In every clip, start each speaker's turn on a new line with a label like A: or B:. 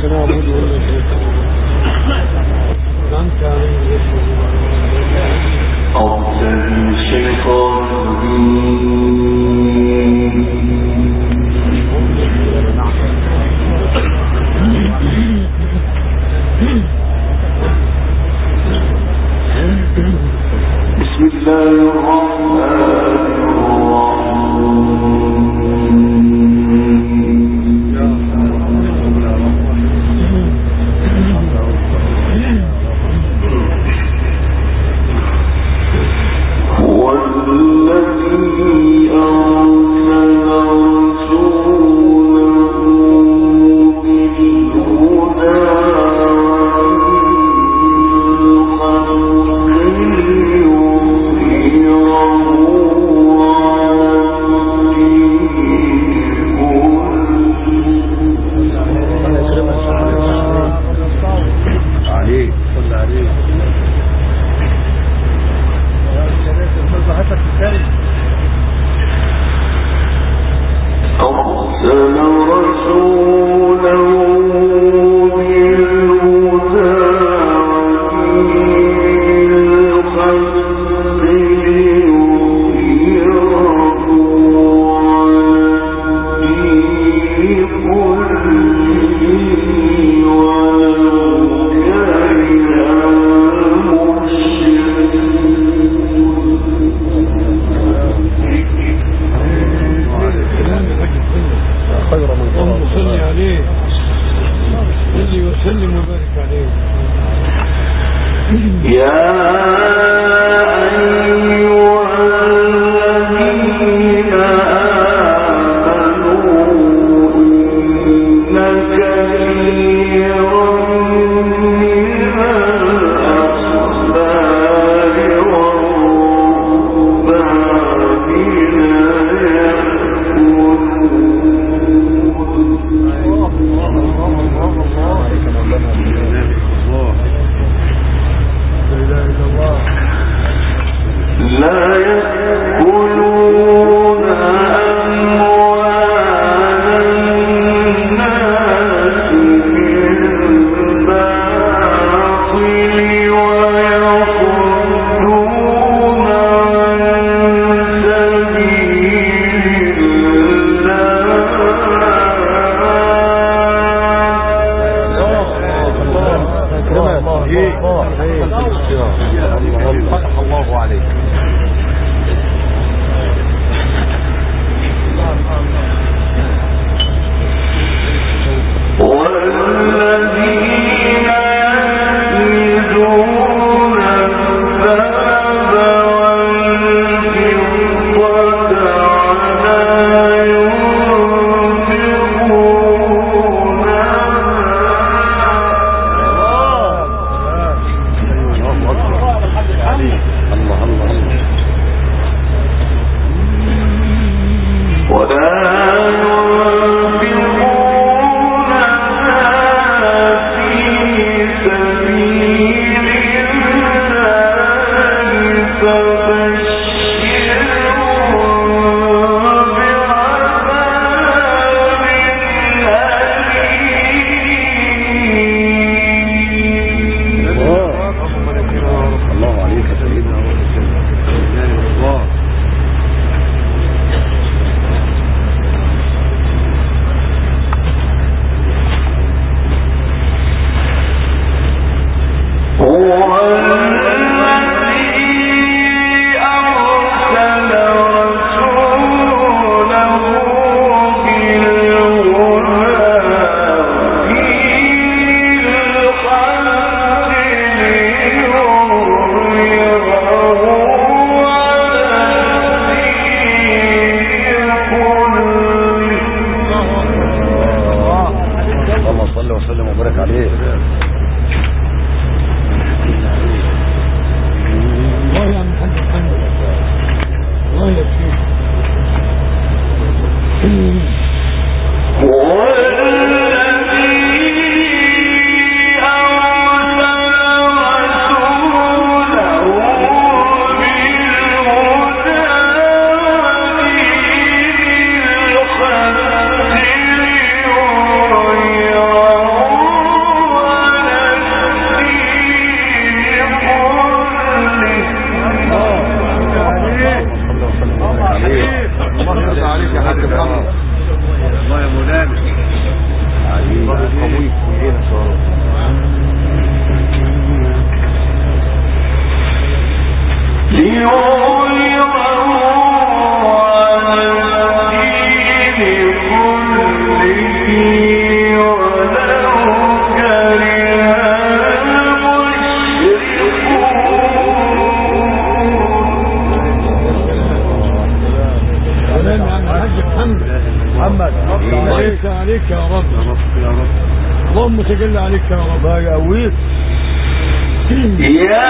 A: نعبد وإياك أنعمت علينا
B: الشيطان بسم الله الرحمن
A: قويك ويجينا شوارع. عليك يا رب اللهم تجل عليك يا رب يقويك يا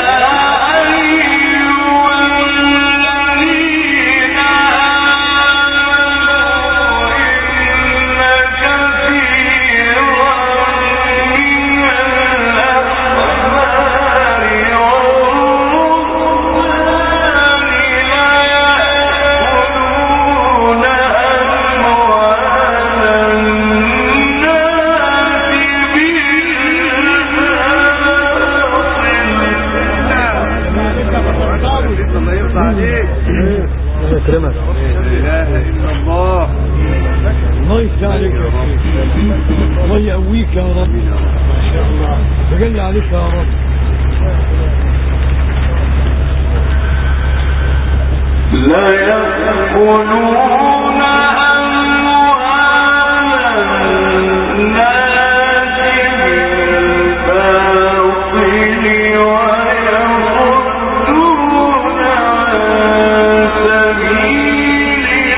A: يكرمك. لا اله الا الله. الله يفتح عليك يا رب. الله يقويك يا رب. ما شاء الله. تجلي عليك يا رب. لا يأكلون أموال الناس بالباطل ويصدون عن سبيل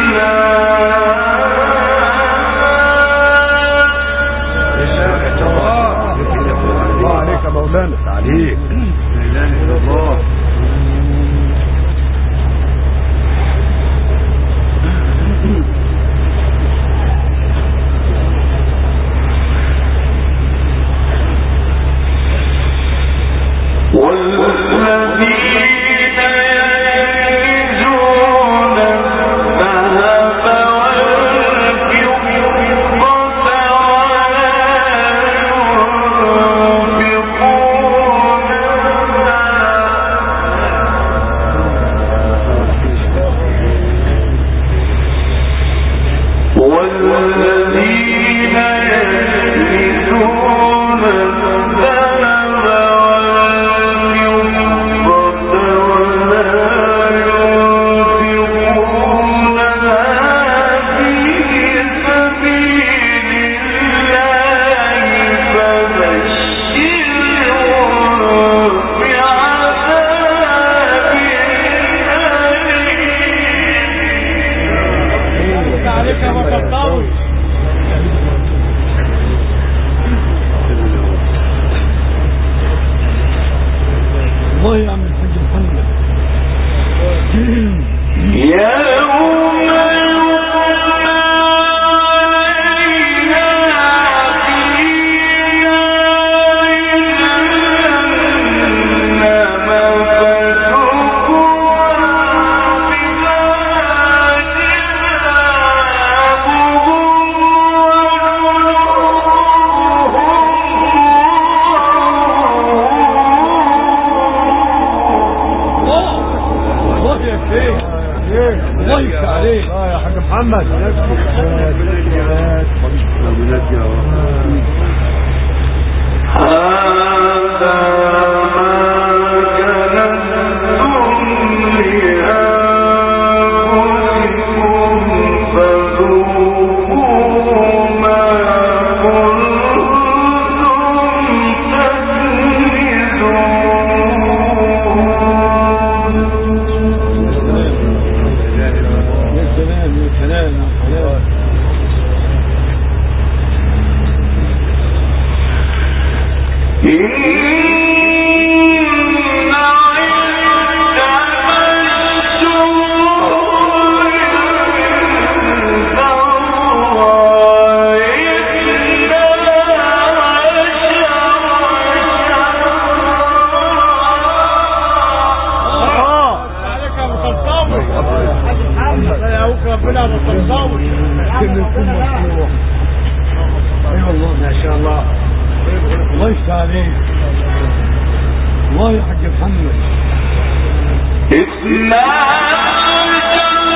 A: الله عليك مولانا عليك. لا اله الا الله.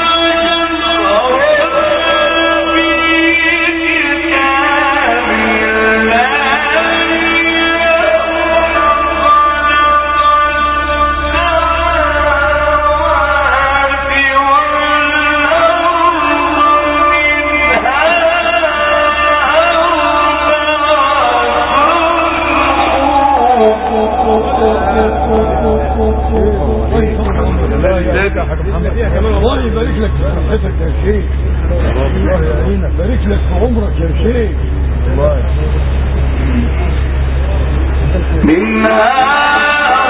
B: إسلام
A: الله يبارك لك في صحتك يا شيخ. الله يعينك، بارك لك في عمرك يا شيخ. الله
B: منها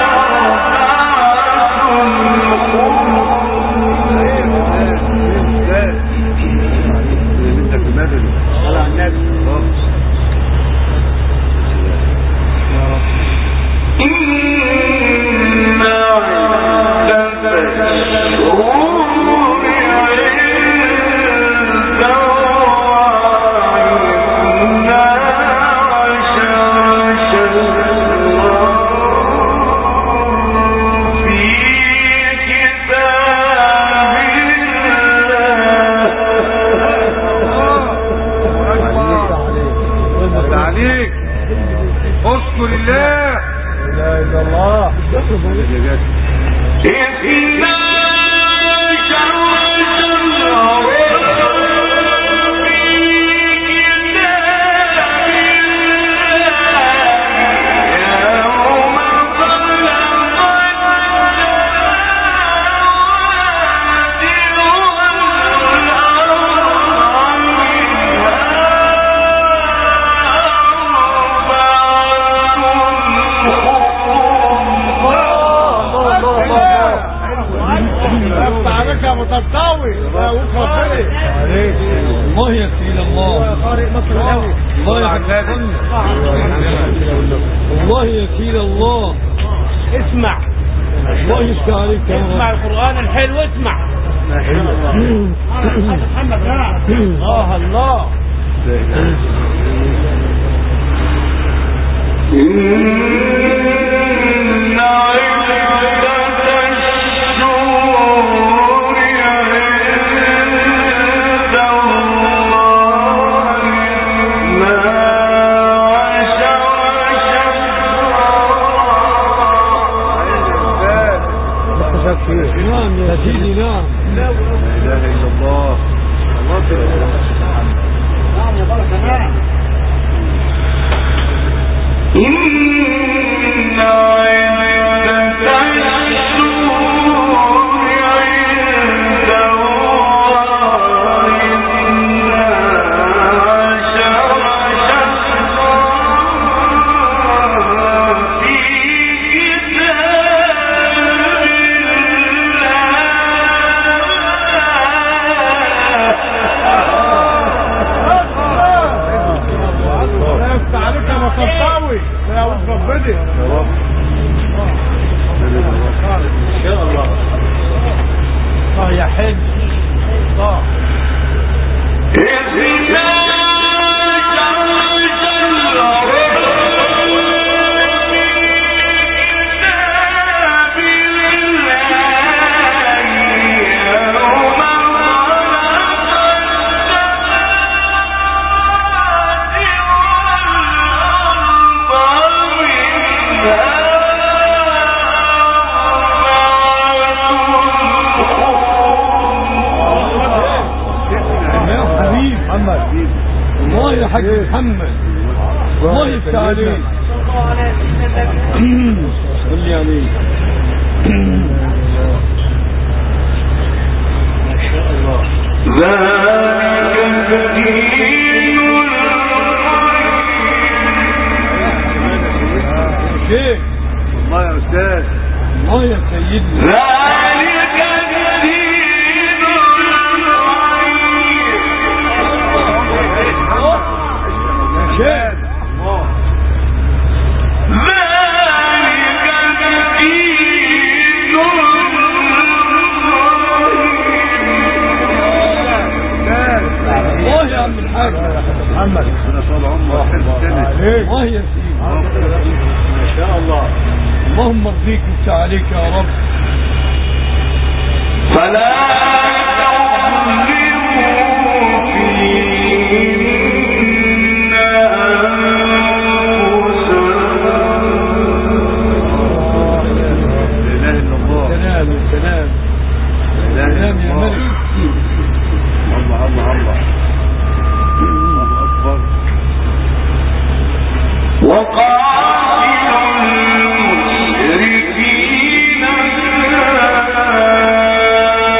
A: الله يكيل الله.
C: اسمع
A: الله يفتح عليك،
C: اسمع القرآن الحلو، اسمع. محمد الله الله.
A: نعم يا سيدي، نعم.
D: لا اله الا الله.
C: نعم يا بركة، نعم.
A: الله يا حاج محمد، الله يفتح عليك. قل لي امين.
B: ما شاء الله. ذلك الدين
A: شيخ.
D: الله يا استاذ،
A: الله يا سيدنا.
D: محمد انا طال عمرك
A: الله يا سيدي،
D: ما شاء الله.
A: اللهم ارضيك وانت عليك يا رب.
B: فلا
A: سلام يا ملك.
D: الله الله الله. الله اكبر.
B: وقاتلوا المشركين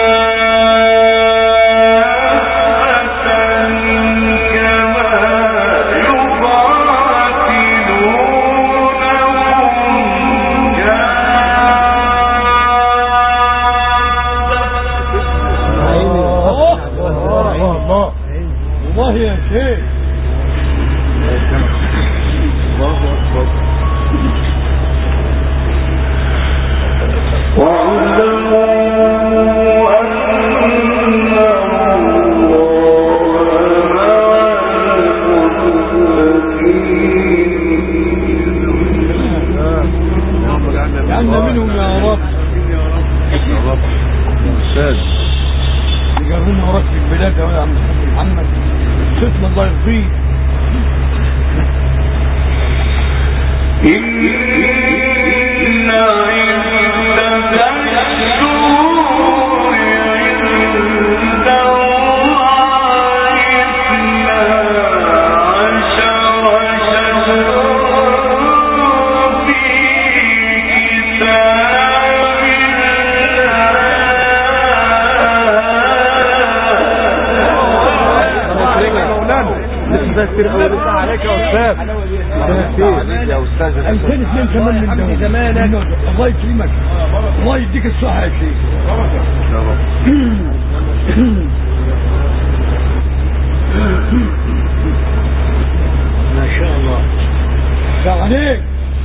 A: ثلاثة يا عم محمد ستنا الله يرضيك.
D: عليك يا استاذ. عليك يا استاذ.
A: الثاني اثنين كمان من زمانك. الله يكرمك الله يديك الصحة يا شيخ.
C: ما شاء الله.
A: شاء عليك.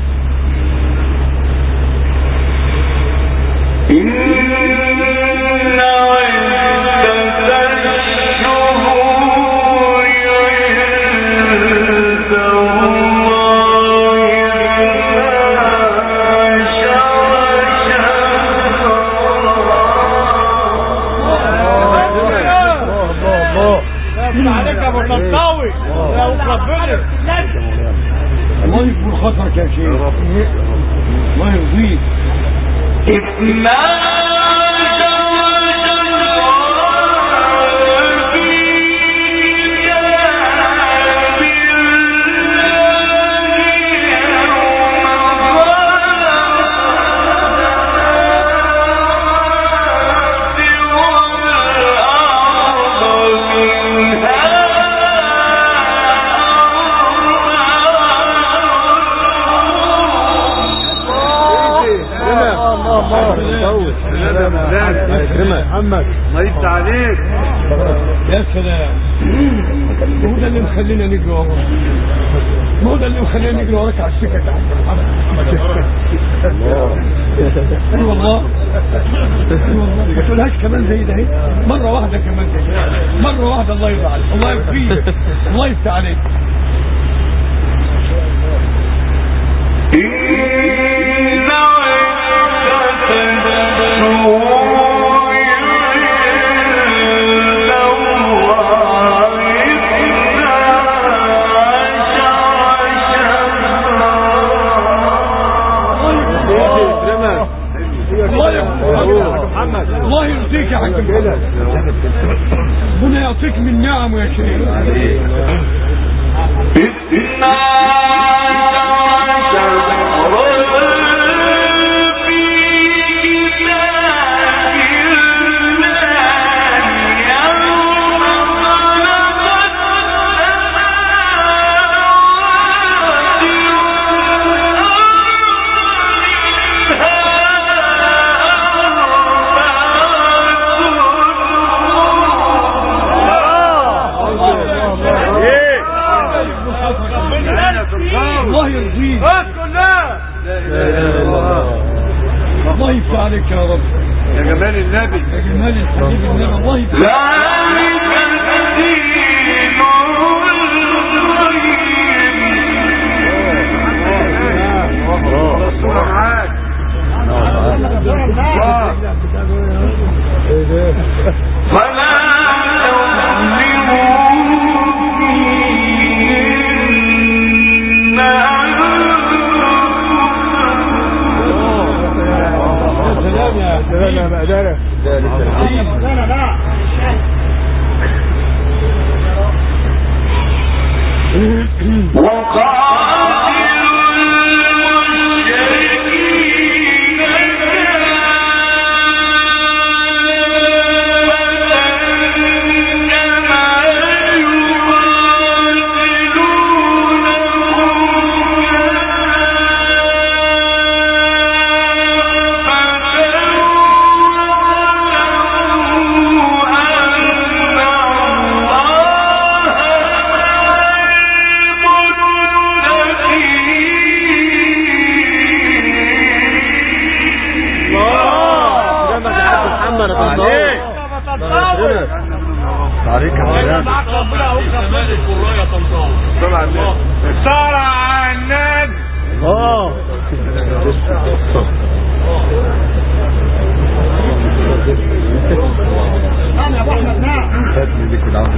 A: الله يكبر خطرك يا شيخ الله يرضيك.
D: محمد ما يفتح عليك
A: يا سلام. هو ده اللي مخلينا نجري وراك. ما هو ده اللي مخلينا نجري وراك على السكة تحت والله ما تقولهاش كمان زي ده. مرة واحدة كمان زي ده. مرة واحدة. الله يرضى عليك الله يكفيك الله يفتح عليك. الله يرضيك يا حاج ربنا يعطيك من نعمه يا شيخ. الله يرضيك الله يفتح عليك يا رب.
D: يا جمال النبي
A: يا جمال الحبيب النبي الله يفتح. هات لي ذيك العمل.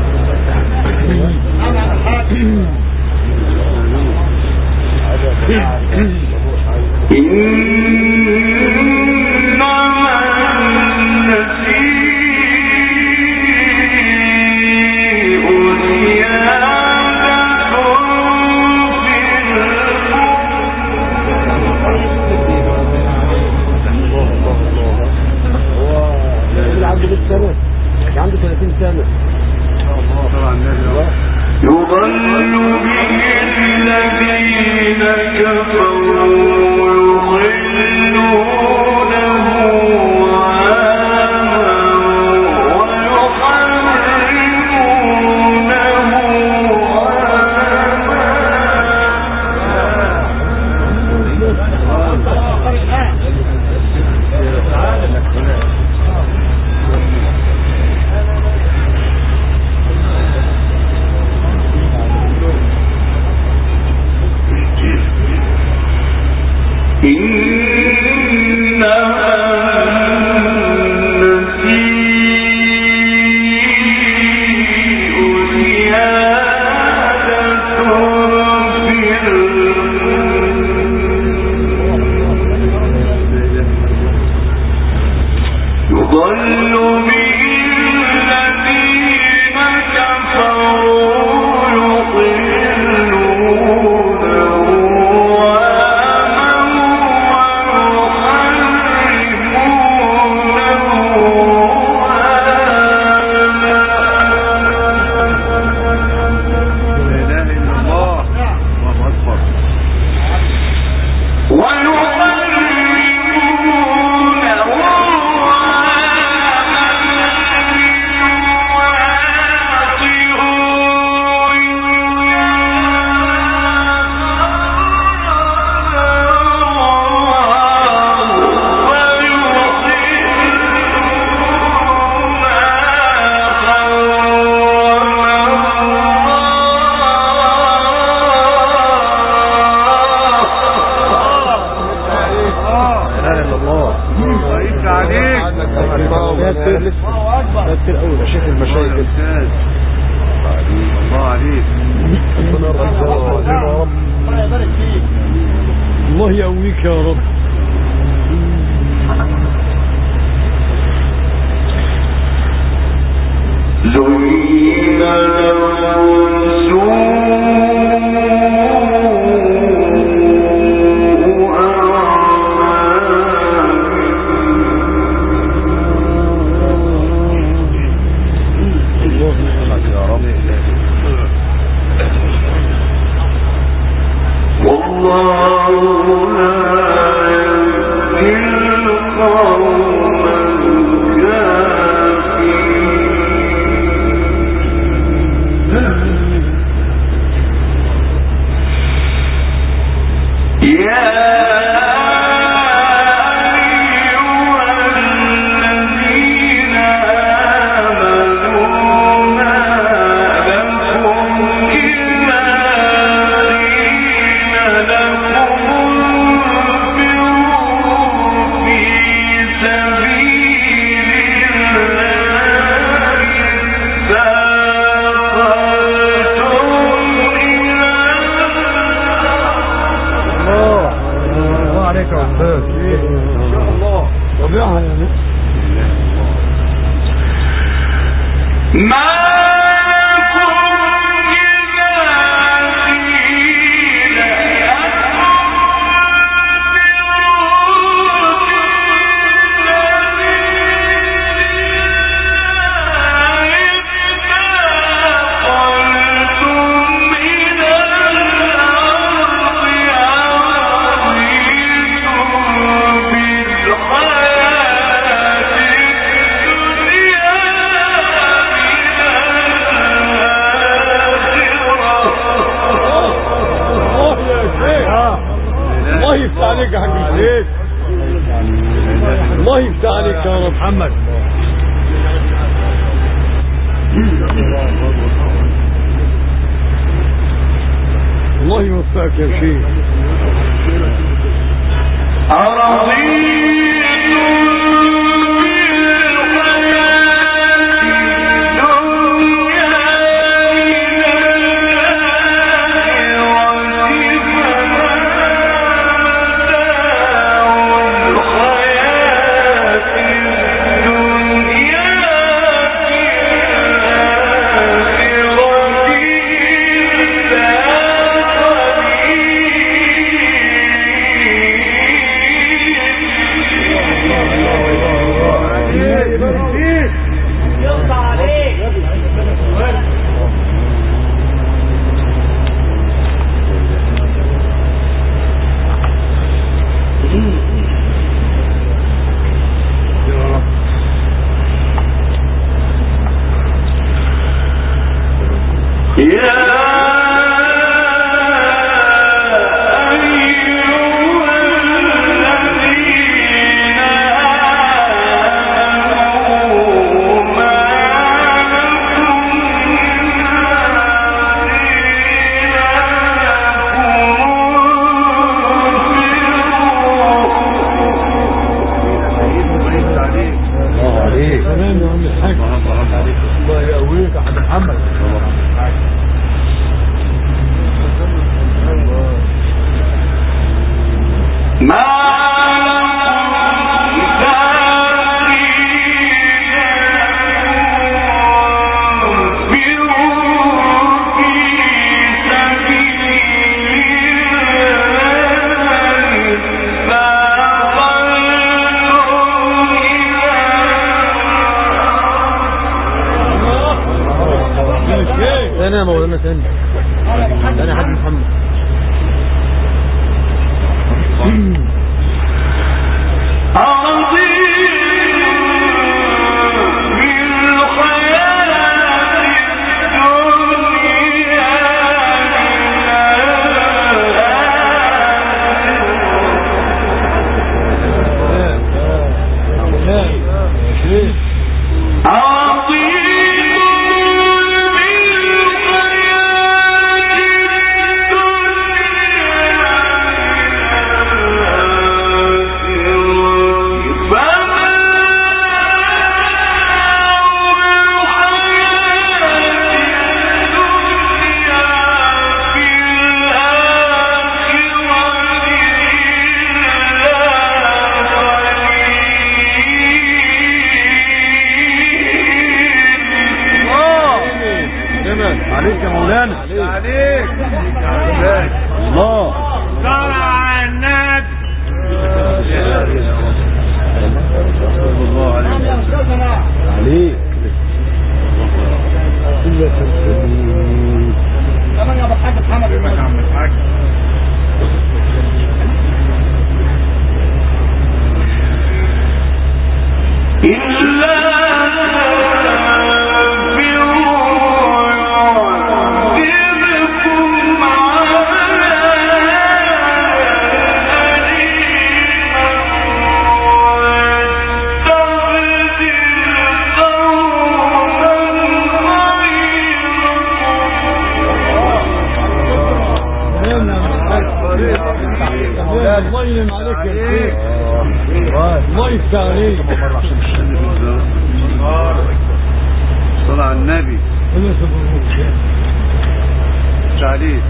C: عنده 30 سنة.
B: يضل به الذين كفروا يضلونه
A: الله يقويك يا رب.
B: زين لهم
A: الله يفتح عليك يا رب محمد. الله يوفقك يا شيخ.
B: أرضيتم بالحياة
C: ثاني يا مولانا ثاني حاج محمد.
A: عليك يا مولانا عليك الله طلع النبي الله عليك
E: كمان يا ابو الحاج محمد
A: الله عليك يا شيخ الله يفتح عليك صلى على النبي عليك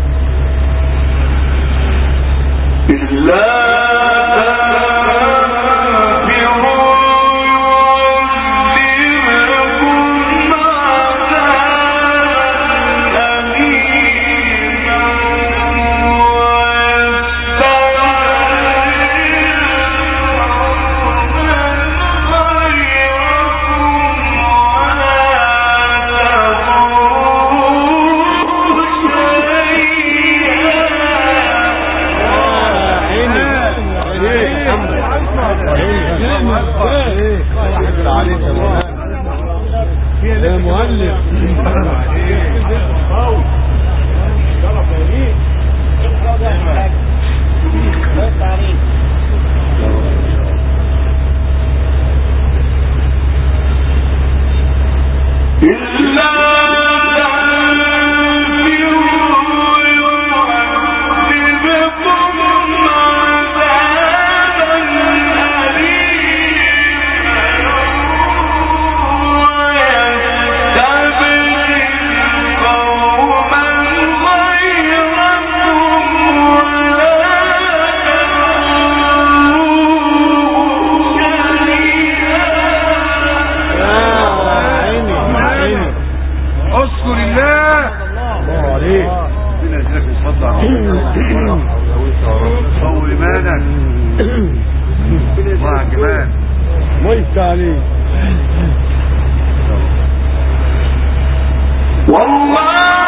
A: يا مؤلف طول ايمانك الله كمان ما يفتح عليك والله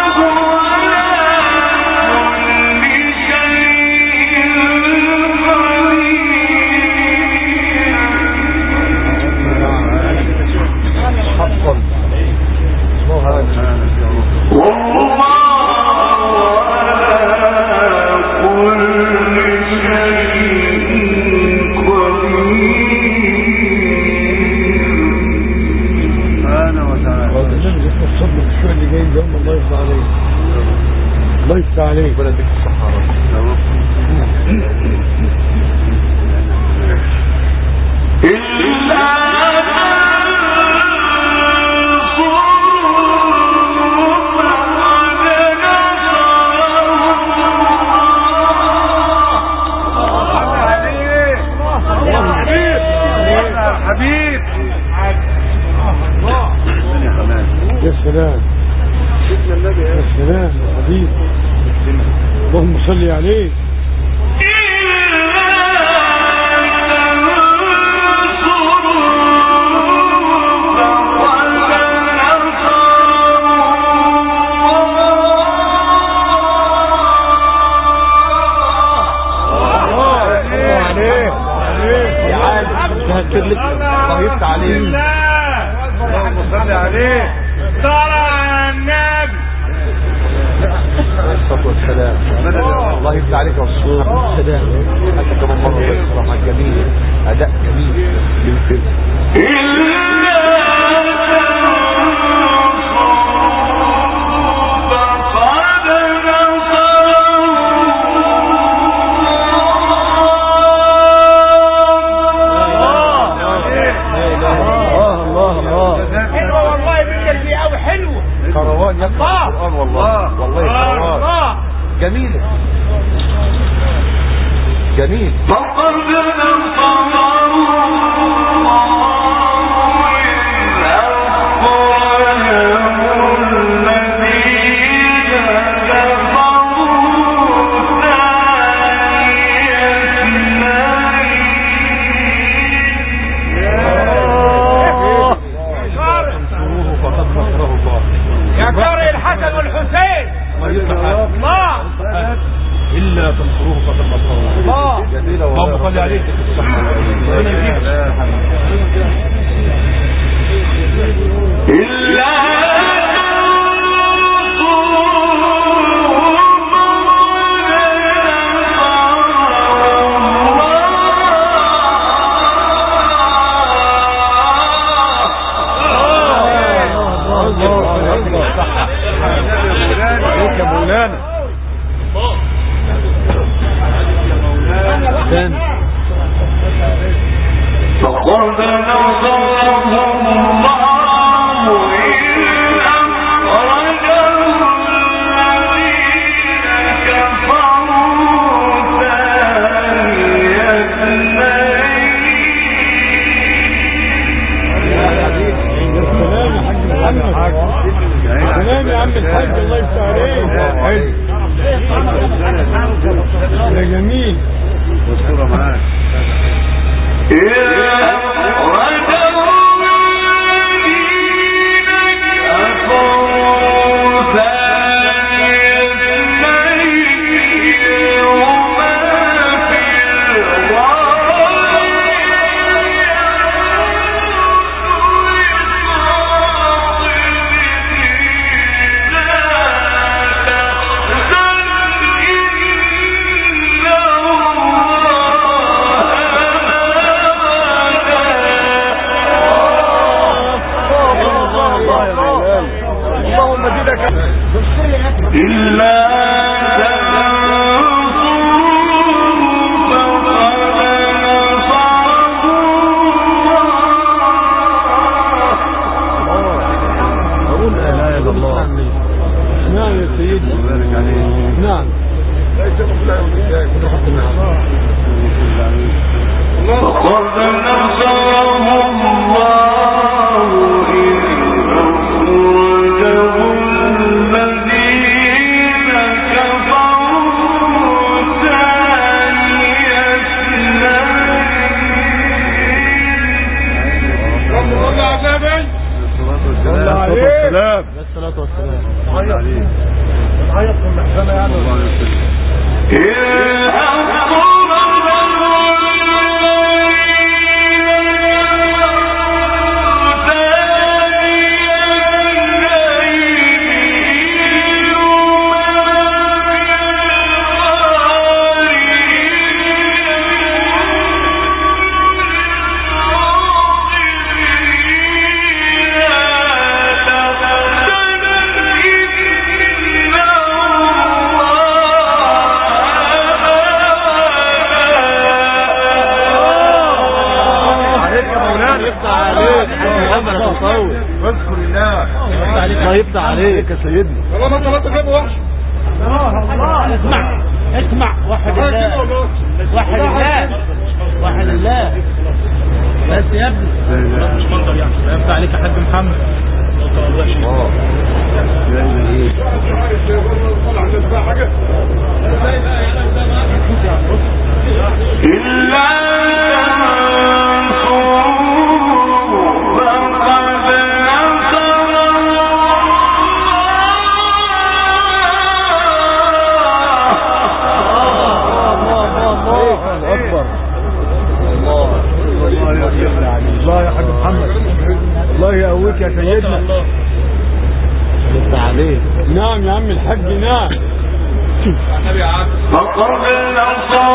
A: الله يفتح عليك بلدك الصحراء حبيب يا سلام يا سلام حبيب اللهم صل عليه
C: هكر لك
D: الله يفتح عليك. اللهم صل عليه. صلى على النبي.
C: الصلاة والسلام.
D: الله يفتح عليك يا أستاذ.
C: السلام.
D: حتى كمان مرة بصراحة جميل، أداء جميل للفيلم. كروان يقرأ القرآن والله كروان جميل جميل.
B: فقد
D: إلا تنصروه فقد نصره الله. اللهم صل عليه.
B: إلا فقد نصره الله إذ أخرجه الذين كفروا ثاني اثنين.
A: سلام يا عم الحاج، الله يفتح عليك. يا جميل
D: والصورة معاك.
C: الله يفتح عليك يا سيدنا.
D: والله ما طلعت غير وحش.
C: الله اسمع وحد الله وحد الله وحد الله بس يا ابني مش منظر يعني. يفتح عليك يا حاج محمد.
A: الحق نعم.
B: فقد نصر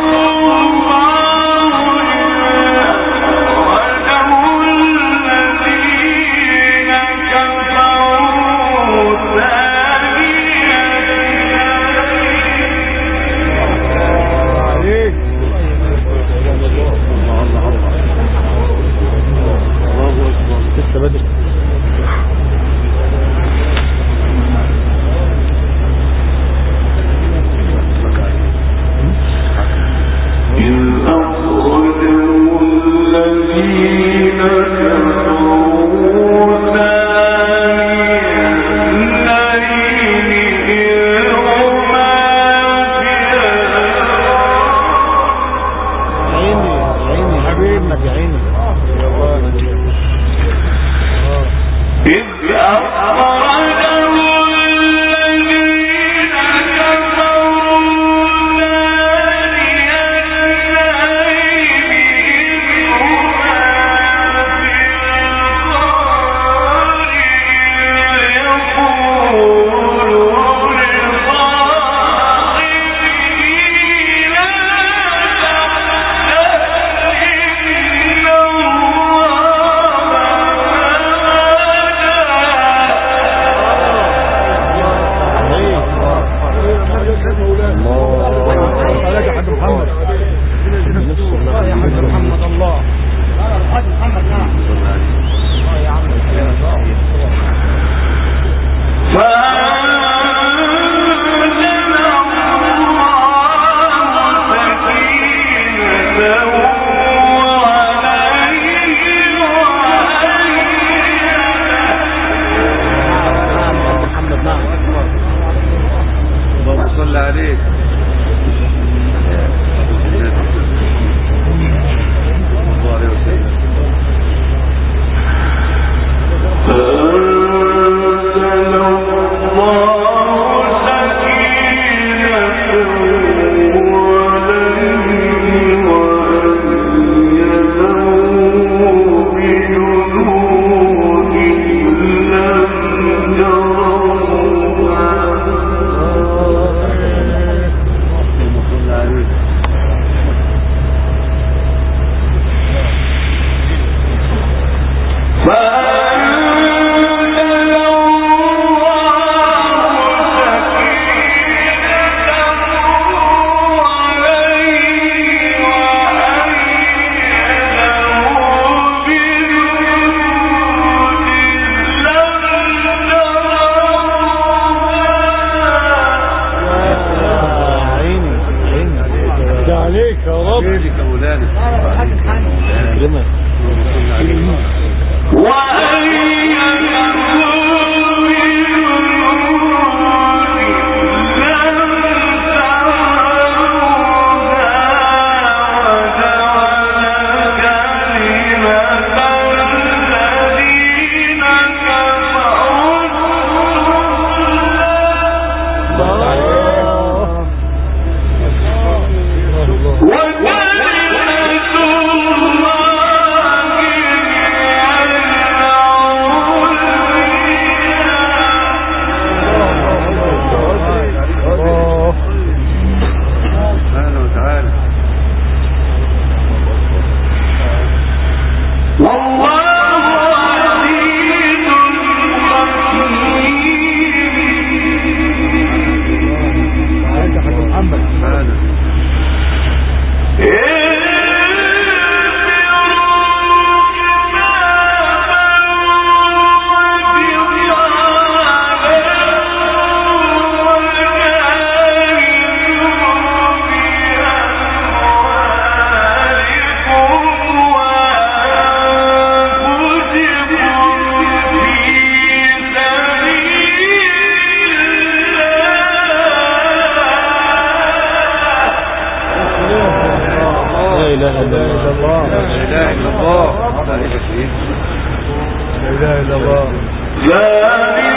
A: إله إلا الله لا إله إلا الله لا إله إلا الله لا